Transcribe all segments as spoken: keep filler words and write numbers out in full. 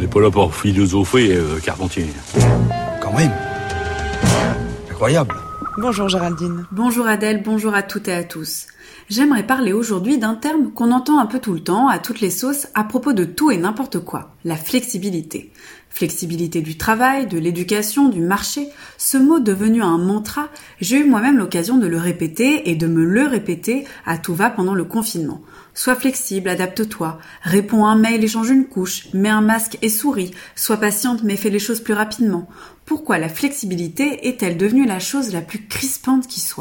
n'est pas là pour philosopher, euh, Carpentier. Quand même. Incroyable. Bonjour Géraldine. Bonjour Adèle, bonjour à toutes et à tous. J'aimerais parler aujourd'hui d'un terme qu'on entend un peu tout le temps, à toutes les sauces, à propos de tout et n'importe quoi, la flexibilité. Flexibilité du travail, de l'éducation, du marché, ce mot devenu un mantra, j'ai eu moi-même l'occasion de le répéter et de me le répéter à tout va pendant le confinement. Sois flexible, adapte-toi, réponds à un mail et change une couche, mets un masque et souris, sois patiente mais fais les choses plus rapidement. Pourquoi la flexibilité est-elle devenue la chose la plus crispante qui soit ?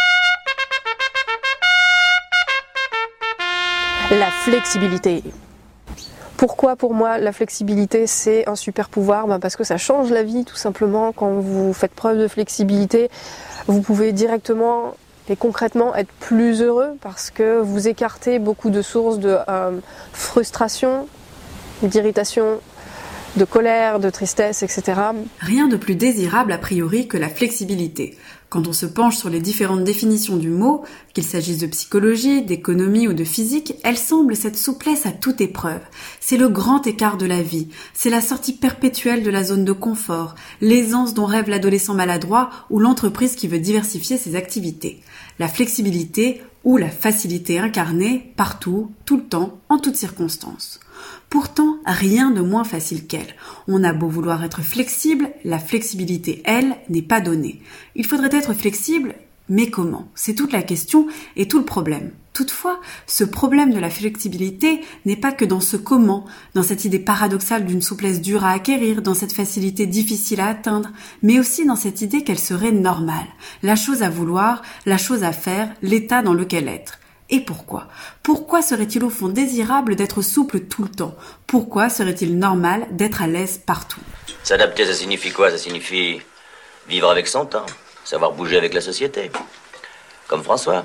La flexibilité. Pourquoi pour moi la flexibilité c'est un super pouvoir ? Ben parce que ça change la vie tout simplement. Quand vous faites preuve de flexibilité, vous pouvez directement et concrètement être plus heureux parce que vous écartez beaucoup de sources de euh, frustration, d'irritation, de colère, de tristesse, et cetera. Rien de plus désirable a priori que la flexibilité. Quand on se penche sur les différentes définitions du mot, qu'il s'agisse de psychologie, d'économie ou de physique, elle semble cette souplesse à toute épreuve. C'est le grand écart de la vie, c'est la sortie perpétuelle de la zone de confort, l'aisance dont rêve l'adolescent maladroit ou l'entreprise qui veut diversifier ses activités. La flexibilité ou la facilité incarnée partout, tout le temps, en toutes circonstances. Pourtant, rien de moins facile qu'elle. On a beau vouloir être flexible, la flexibilité, elle, n'est pas donnée. Il faudrait être flexible, mais comment ? C'est toute la question et tout le problème. Toutefois, ce problème de la flexibilité n'est pas que dans ce comment, dans cette idée paradoxale d'une souplesse dure à acquérir, dans cette facilité difficile à atteindre, mais aussi dans cette idée qu'elle serait normale, la chose à vouloir, la chose à faire, l'état dans lequel être. Et pourquoi ? Pourquoi serait-il au fond désirable d'être souple tout le temps ? Pourquoi serait-il normal d'être à l'aise partout ? S'adapter, ça signifie quoi ? Ça signifie vivre avec son temps, savoir bouger avec la société. Comme François.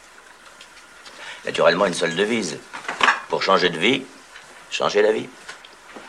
Naturellement, une seule devise. Pour changer de vie, changer la vie. Hein ?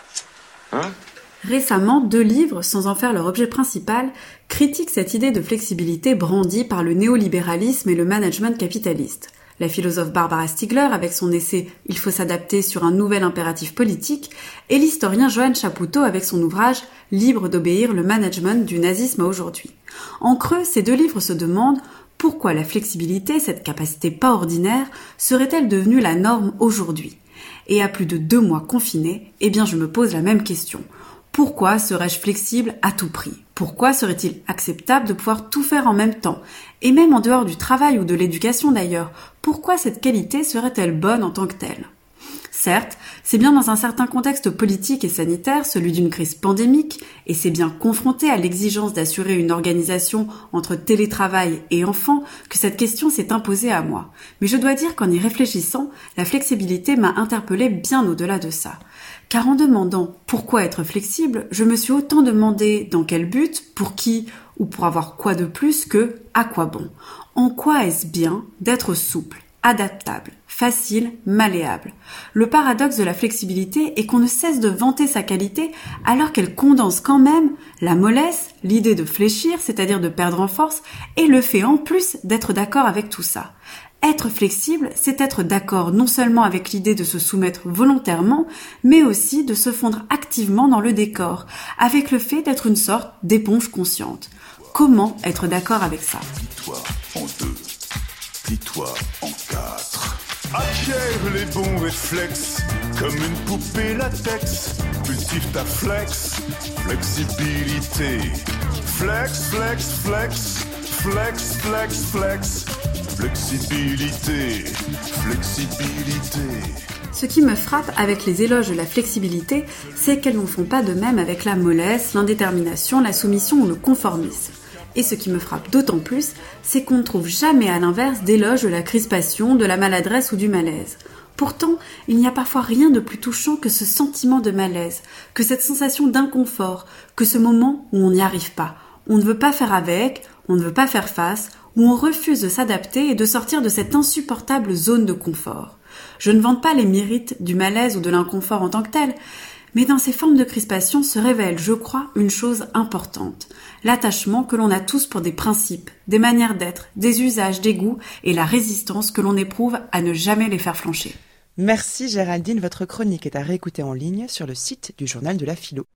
Récemment, deux livres, sans en faire leur objet principal, critiquent cette idée de flexibilité brandie par le néolibéralisme et le management capitaliste. La philosophe Barbara Stiegler avec son essai « Il faut s'adapter sur un nouvel impératif politique » et l'historien Johann Chapoutot avec son ouvrage « Libre d'obéir le management du nazisme à aujourd'hui ». En creux, ces deux livres se demandent pourquoi la flexibilité, cette capacité pas ordinaire, serait-elle devenue la norme aujourd'hui ? Et à plus de deux mois confinés, eh bien je me pose la même question. Pourquoi serais-je flexible à tout prix ? Pourquoi serait-il acceptable de pouvoir tout faire en même temps ? Et même en dehors du travail ou de l'éducation d'ailleurs, pourquoi cette qualité serait-elle bonne en tant que telle ? Certes, c'est bien dans un certain contexte politique et sanitaire, celui d'une crise pandémique, et c'est bien confronté à l'exigence d'assurer une organisation entre télétravail et enfants que cette question s'est imposée à moi. Mais je dois dire qu'en y réfléchissant, la flexibilité m'a interpellée bien au-delà de ça. Car en demandant pourquoi être flexible, je me suis autant demandé dans quel but, pour qui ou pour avoir quoi de plus que à quoi bon. En quoi est-ce bien d'être souple, adaptable, facile, malléable. Le paradoxe de la flexibilité est qu'on ne cesse de vanter sa qualité alors qu'elle condense quand même la mollesse, l'idée de fléchir, c'est-à-dire de perdre en force, et le fait en plus d'être d'accord avec tout ça. Être flexible, c'est être d'accord non seulement avec l'idée de se soumettre volontairement, mais aussi de se fondre activement dans le décor, avec le fait d'être une sorte d'éponge consciente. Comment être d'accord avec ça ? Plie-toi en deux, plie-toi en quatre. Acquiert les bons réflexes, comme une poupée latex. Cultive ta flex, flexibilité. Flex, flex, flex, flex, flex, flex. Flexibilité, flexibilité. Ce qui me frappe avec les éloges de la flexibilité, c'est qu'elles n'en font pas de même avec la mollesse, l'indétermination, la soumission ou le conformisme. Et ce qui me frappe d'autant plus, c'est qu'on ne trouve jamais à l'inverse d'éloges de la crispation, de la maladresse ou du malaise. Pourtant, il n'y a parfois rien de plus touchant que ce sentiment de malaise, que cette sensation d'inconfort, que ce moment où on n'y arrive pas. On ne veut pas faire avec, on ne veut pas faire face, où on refuse de s'adapter et de sortir de cette insupportable zone de confort. Je ne vante pas les mérites du malaise ou de l'inconfort en tant que tel, mais dans ces formes de crispation se révèle, je crois, une chose importante. L'attachement que l'on a tous pour des principes, des manières d'être, des usages, des goûts et la résistance que l'on éprouve à ne jamais les faire flancher. Merci Géraldine, votre chronique est à réécouter en ligne sur le site du Journal de la Philo.